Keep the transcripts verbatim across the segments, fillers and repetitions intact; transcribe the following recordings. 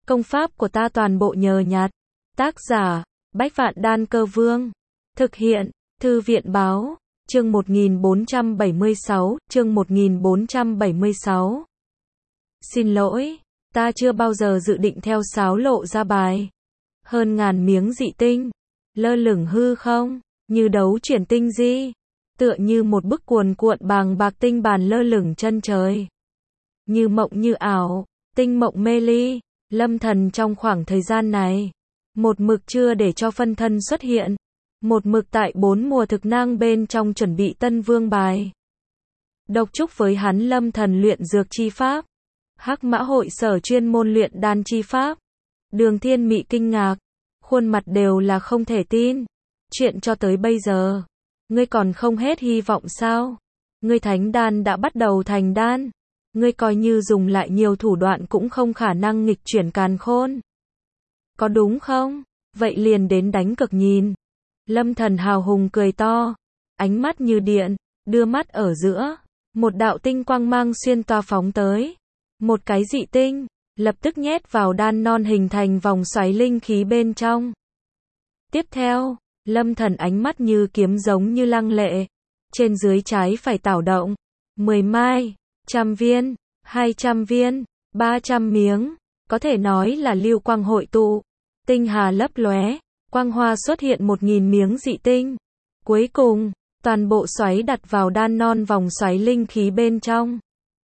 Công pháp của ta toàn bộ nhờ nhặt. Tác giả, Bách Vạn Đan Cơ Vương. Thực hiện, Thư viện báo, chương một nghìn bốn trăm bảy mươi sáu, chương một nghìn bốn trăm bảy mươi sáu. Xin lỗi, ta chưa bao giờ dự định theo sáo lộ ra bài. Hơn ngàn miếng dị tinh, lơ lửng hư không, như đấu chuyển tinh di, tựa như một bức cuồn cuộn bàng bạc tinh bàn lơ lửng chân trời. Như mộng như ảo, tinh mộng mê ly, Lâm Thần trong khoảng thời gian này, một mực chưa để cho phân thân xuất hiện, một mực tại bốn mùa thực nang bên trong chuẩn bị tân vương bài. Độc chúc với hắn Lâm Thần luyện dược chi pháp, Hắc Mã hội sở chuyên môn luyện đan chi pháp. Đường Thiên Mị kinh ngạc, khuôn mặt đều là không thể tin. Chuyện cho tới bây giờ, ngươi còn không hết hy vọng sao? Ngươi thánh đan đã bắt đầu thành đan, ngươi coi như dùng lại nhiều thủ đoạn cũng không khả năng nghịch chuyển càn khôn. Có đúng không? Vậy liền đến đánh cực nhìn. Lâm Thần hào hùng cười to, ánh mắt như điện, đưa mắt ở giữa, một đạo tinh quang mang xuyên toa phóng tới. Một cái dị tinh, lập tức nhét vào đan non hình thành vòng xoáy linh khí bên trong. Tiếp theo, Lâm Thần ánh mắt như kiếm giống như lăng lệ, trên dưới trái phải tảo động, mười mai, trăm viên, hai trăm viên, ba trăm miếng, có thể nói là lưu quang hội tụ, tinh hà lấp lóe, quang hoa xuất hiện một nghìn miếng dị tinh. Cuối cùng, toàn bộ xoáy đặt vào đan non vòng xoáy linh khí bên trong.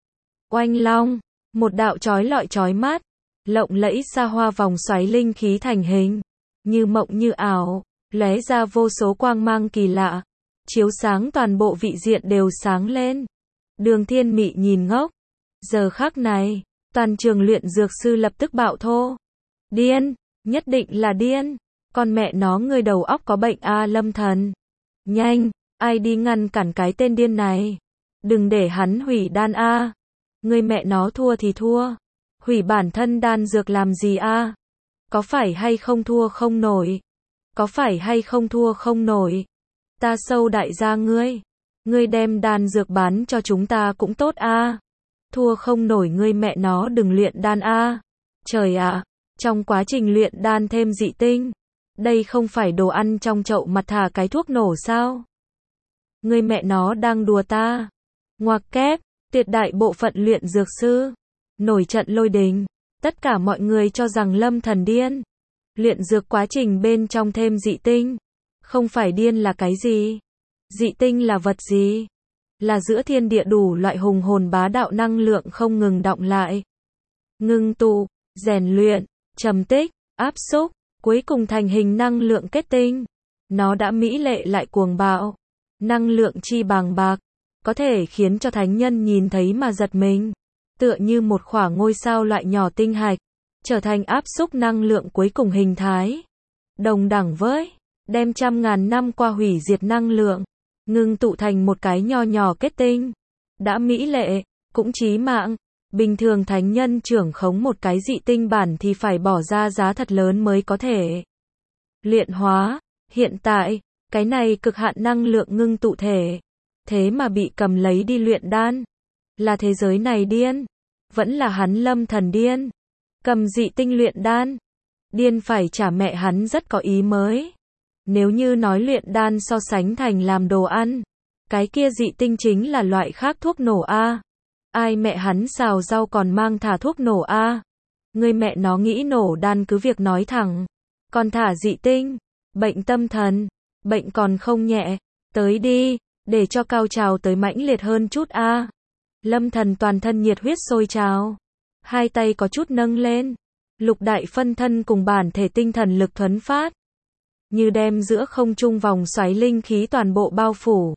Oanh long, một đạo chói lọi chói mắt, lộng lẫy xa hoa vòng xoáy linh khí thành hình, như mộng như ảo, lóe ra vô số quang mang kỳ lạ, chiếu sáng toàn bộ vị diện đều sáng lên. Đường Thiên Mị nhìn ngốc. Giờ khắc này, toàn trường luyện dược sư lập tức bạo thô. Điên, nhất định là điên. Con mẹ nó người đầu óc có bệnh a Lâm Thần. Nhanh, ai đi ngăn cản cái tên điên này. Đừng để hắn hủy đan a. Người mẹ nó thua thì thua. Hủy bản thân đan dược làm gì a? Có phải hay không thua không nổi? Có phải hay không thua không nổi? Ta sâu đại gia ngươi. Ngươi đem đan dược bán cho chúng ta cũng tốt a. Thua không nổi ngươi mẹ nó đừng luyện đan a. Trời ạ, trong quá trình luyện đan thêm dị tinh, đây không phải đồ ăn trong chậu mặt thả cái thuốc nổ sao? Ngươi mẹ nó đang đùa ta. Ngoặc kép, tuyệt đại bộ phận luyện dược sư nổi trận lôi đình, tất cả mọi người cho rằng Lâm Thần điên. Luyện dược quá trình bên trong thêm dị tinh, không phải điên là cái gì? Dị tinh là vật gì? Là giữa thiên địa đủ loại hùng hồn bá đạo năng lượng không ngừng đọng lại, ngưng tụ, rèn luyện, trầm tích, áp xúc, cuối cùng thành hình năng lượng kết tinh. Nó đã mỹ lệ lại cuồng bạo, năng lượng chi bàng bạc, có thể khiến cho thánh nhân nhìn thấy mà giật mình, tựa như một khỏa ngôi sao loại nhỏ tinh hạch, trở thành áp xúc năng lượng cuối cùng hình thái. Đồng đẳng với đem trăm ngàn năm qua hủy diệt năng lượng, ngưng tụ thành một cái nho nhỏ kết tinh. Đã mỹ lệ, cũng chí mạng. Bình thường thánh nhân trưởng khống một cái dị tinh bản thì phải bỏ ra giá thật lớn mới có thể luyện hóa. Hiện tại, cái này cực hạn năng lượng ngưng tụ thể, thế mà bị cầm lấy đi luyện đan. Là thế giới này điên? Vẫn là hắn Lâm Thần điên? Cầm dị tinh luyện đan? Điên phải trả mẹ hắn rất có ý mới. Nếu như nói luyện đan so sánh thành làm đồ ăn, cái kia dị tinh chính là loại khác thuốc nổ a. Ai mẹ hắn xào rau còn mang thả thuốc nổ a. Người mẹ nó nghĩ nổ đan cứ việc nói thẳng, còn thả dị tinh, bệnh tâm thần, bệnh còn không nhẹ, tới đi, để cho cao trào tới mãnh liệt hơn chút a. Lâm Thần toàn thân nhiệt huyết sôi trào, hai tay có chút nâng lên, lục đại phân thân cùng bản thể tinh thần lực thuấn phát, như đem giữa không trung vòng xoáy linh khí toàn bộ bao phủ.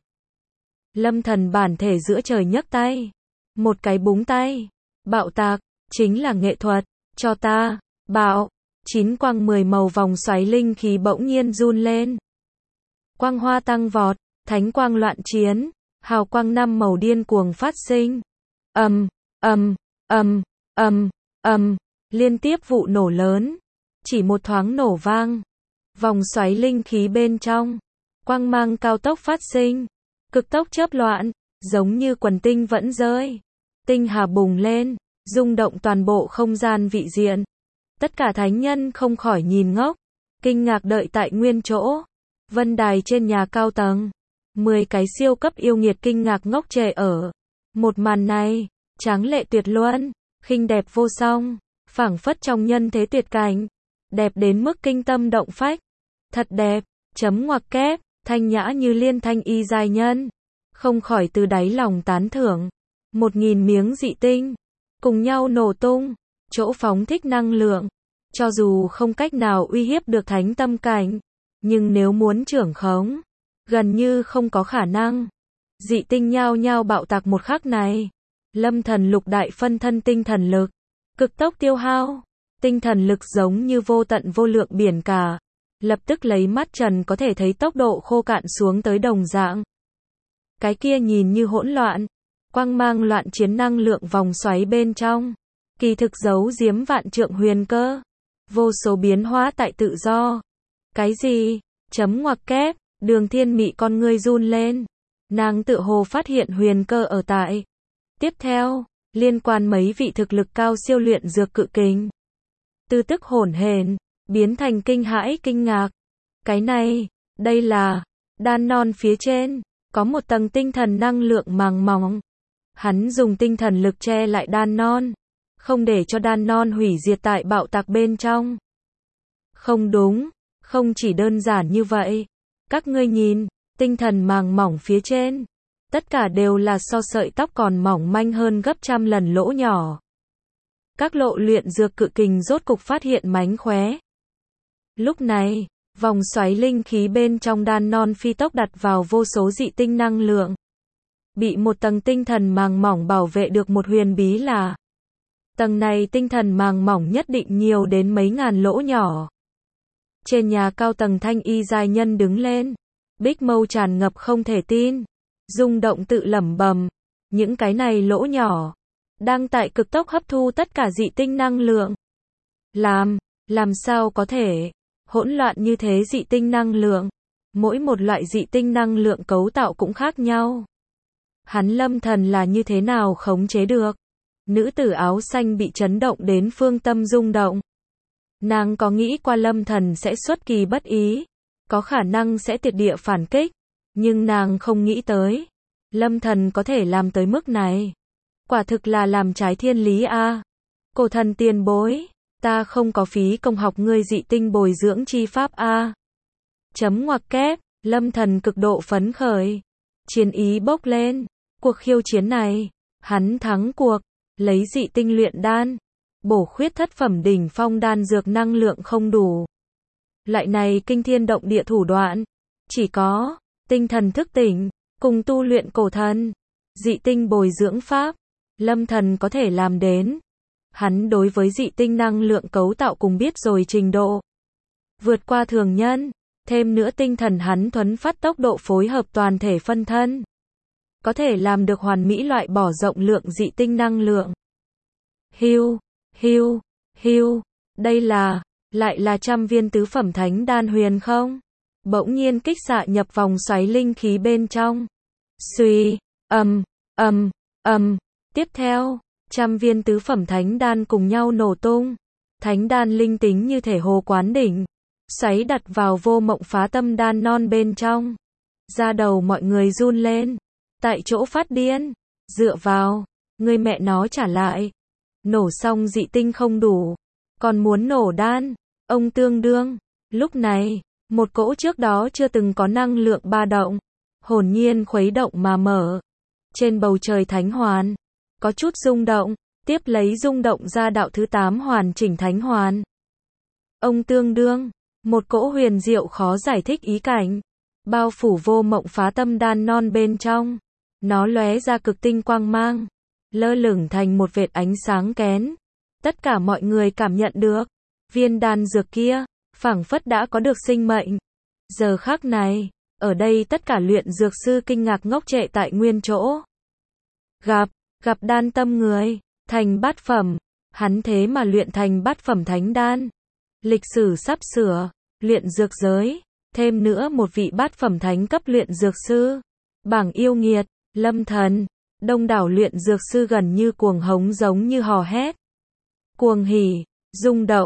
Lâm Thần bản thể giữa trời nhấc tay, một cái búng tay, bạo tạc, chính là nghệ thuật, cho ta, bạo, chín quang mười màu vòng xoáy linh khí bỗng nhiên run lên. Quang hoa tăng vọt, thánh quang loạn chiến, hào quang năm màu điên cuồng phát sinh. Ầm, ầm, ầm, ầm, ầm, liên tiếp vụ nổ lớn, chỉ một thoáng nổ vang. Vòng xoáy linh khí bên trong, quang mang cao tốc phát sinh, cực tốc chớp loạn, giống như quần tinh vẫn rơi. Tinh hà bùng lên, rung động toàn bộ không gian vị diện. Tất cả thánh nhân không khỏi nhìn ngốc, kinh ngạc đợi tại nguyên chỗ. Vân đài trên nhà cao tầng, mười cái siêu cấp yêu nghiệt kinh ngạc ngốc trệ ở. Một màn này, tráng lệ tuyệt luân, khinh đẹp vô song, phảng phất trong nhân thế tuyệt cảnh, đẹp đến mức kinh tâm động phách. Thật đẹp, chấm ngoặc kép, thanh nhã như liên thanh y giai nhân, không khỏi từ đáy lòng tán thưởng. Một nghìn miếng dị tinh, cùng nhau nổ tung, chỗ phóng thích năng lượng, cho dù không cách nào uy hiếp được thánh tâm cảnh, nhưng nếu muốn trưởng khống, gần như không có khả năng. Dị tinh nhao nhao bạo tạc một khắc này, Lâm Thần lục đại phân thân tinh thần lực, cực tốc tiêu hao, tinh thần lực giống như vô tận vô lượng biển cả, lập tức lấy mắt trần có thể thấy tốc độ khô cạn xuống tới đồng dạng. Cái kia nhìn như hỗn loạn, quang mang loạn chiến năng lượng vòng xoáy bên trong, kỳ thực giấu giếm vạn trượng huyền cơ, vô số biến hóa tại tự do. Cái gì? Chấm ngoặc kép, Đường Thiên Mị con ngươi run lên, nàng tự hồ phát hiện huyền cơ ở tại. Tiếp theo, liên quan mấy vị thực lực cao siêu luyện dược cự kình, từ tức hỗn hển biến thành kinh hãi kinh ngạc. Cái này, đây là đan non phía trên có một tầng tinh thần năng lượng màng mỏng. Hắn dùng tinh thần lực che lại đan non, không để cho đan non hủy diệt tại bạo tạc bên trong. Không đúng, không chỉ đơn giản như vậy. Các ngươi nhìn, tinh thần màng mỏng phía trên, tất cả đều là so sợi tóc còn mỏng manh hơn gấp trăm lần lỗ nhỏ. Các lộ luyện dược cự kình rốt cục phát hiện mánh khóe. Lúc này, vòng xoáy linh khí bên trong đan non phi tốc đặt vào vô số dị tinh năng lượng. Bị một tầng tinh thần màng mỏng bảo vệ được một huyền bí là, tầng này tinh thần màng mỏng nhất định nhiều đến mấy ngàn lỗ nhỏ. Trên nhà cao tầng thanh y giai nhân đứng lên, bích mâu tràn ngập không thể tin, rung động tự lẩm bẩm, những cái này lỗ nhỏ, đang tại cực tốc hấp thu tất cả dị tinh năng lượng. Làm, làm sao có thể, hỗn loạn như thế dị tinh năng lượng, mỗi một loại dị tinh năng lượng cấu tạo cũng khác nhau. Hắn Lâm Thần là như thế nào khống chế được? Nữ tử áo xanh bị chấn động đến phương tâm rung động. Nàng có nghĩ qua Lâm Thần sẽ xuất kỳ bất ý, có khả năng sẽ tuyệt địa phản kích, nhưng nàng không nghĩ tới, Lâm Thần có thể làm tới mức này. Quả thực là làm trái thiên lý a. À. Cổ thần tiền bối, ta không có phí công học ngươi dị tinh bồi dưỡng chi pháp a. À. Chấm ngoặc kép, Lâm Thần cực độ phấn khởi, chiến ý bốc lên, cuộc khiêu chiến này, hắn thắng cuộc, lấy dị tinh luyện đan, bổ khuyết thất phẩm đỉnh phong đan dược năng lượng không đủ. Loại này kinh thiên động địa thủ đoạn, chỉ có tinh thần thức tỉnh, cùng tu luyện cổ thần, dị tinh bồi dưỡng pháp, Lâm Thần có thể làm đến. Hắn đối với dị tinh năng lượng cấu tạo cùng biết rồi trình độ vượt qua thường nhân, thêm nữa tinh thần hắn thuấn phát tốc độ phối hợp toàn thể phân thân, có thể làm được hoàn mỹ loại bỏ rộng lượng dị tinh năng lượng. Hiu, hiu, hiu, đây là, lại là trăm viên tứ phẩm thánh đan huyền không? Bỗng nhiên kích xạ nhập vòng xoáy linh khí bên trong. Xuy, ầm, ầm, ầm, tiếp theo, trăm viên tứ phẩm thánh đan cùng nhau nổ tung. Thánh đan linh tính như thể hồ quán đỉnh, xoáy đặt vào vô mộng phá tâm đan non bên trong. Da đầu mọi người run lên, tại chỗ phát điên, dựa vào, người mẹ nó trả lại. Nổ xong dị tinh không đủ, còn muốn nổ đan, ông tương đương. Lúc này, một cỗ trước đó chưa từng có năng lượng ba động, hồn nhiên khuấy động mà mở. Trên bầu trời thánh hoàn, có chút rung động, tiếp lấy rung động ra đạo thứ tám hoàn chỉnh thánh hoàn. Ông tương đương, một cỗ huyền diệu khó giải thích ý cảnh, bao phủ vô mộng phá tâm đan non bên trong. Nó lóe ra cực tinh quang mang, lơ lửng thành một vệt ánh sáng kén. Tất cả mọi người cảm nhận được, viên đan dược kia, phảng phất đã có được sinh mệnh. Giờ khắc này, ở đây tất cả luyện dược sư kinh ngạc ngốc trệ tại nguyên chỗ. Gặp, gặp đan tâm người, thành bát phẩm, hắn thế mà luyện thành bát phẩm thánh đan. Lịch sử sắp sửa, luyện dược giới, thêm nữa một vị bát phẩm thánh cấp luyện dược sư. Bảng yêu nghiệt, Lâm Thần, đông đảo luyện dược sư gần như cuồng hống giống như hò hét. Cuồng hỉ, rung động,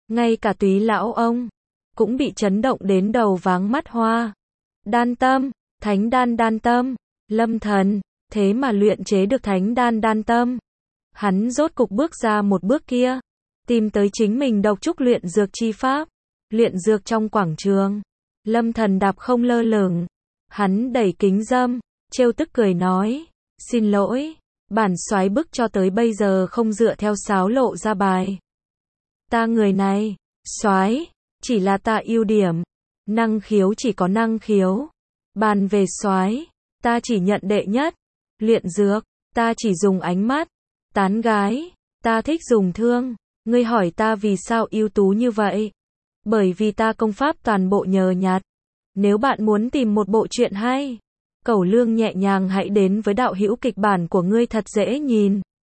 Ngay cả Túy lão ông cũng bị chấn động đến đầu váng mắt hoa. Đan tâm, thánh đan đan tâm, Lâm Thần, thế mà luyện chế được thánh đan đan tâm. Hắn rốt cục bước ra một bước kia, tìm tới chính mình độc trúc luyện dược chi pháp. Luyện dược trong quảng trường, Lâm Thần đạp không lơ lửng, hắn đẩy kính dâm, trêu tức cười nói, xin lỗi, bản soái bức cho tới bây giờ không dựa theo sáo lộ ra bài. Ta người này, soái, chỉ là ta ưu điểm, năng khiếu chỉ có năng khiếu. Bàn về soái, ta chỉ nhận đệ nhất. Luyện dược, ta chỉ dùng ánh mắt. Tán gái, ta thích dùng thương. Ngươi hỏi ta vì sao ưu tú như vậy? Bởi vì ta công pháp toàn bộ nhờ nhạt. Nếu bạn muốn tìm một bộ truyện hay, Cẩu Lương nhẹ nhàng hãy đến với đạo hữu kịch bản của ngươi thật dễ nhìn.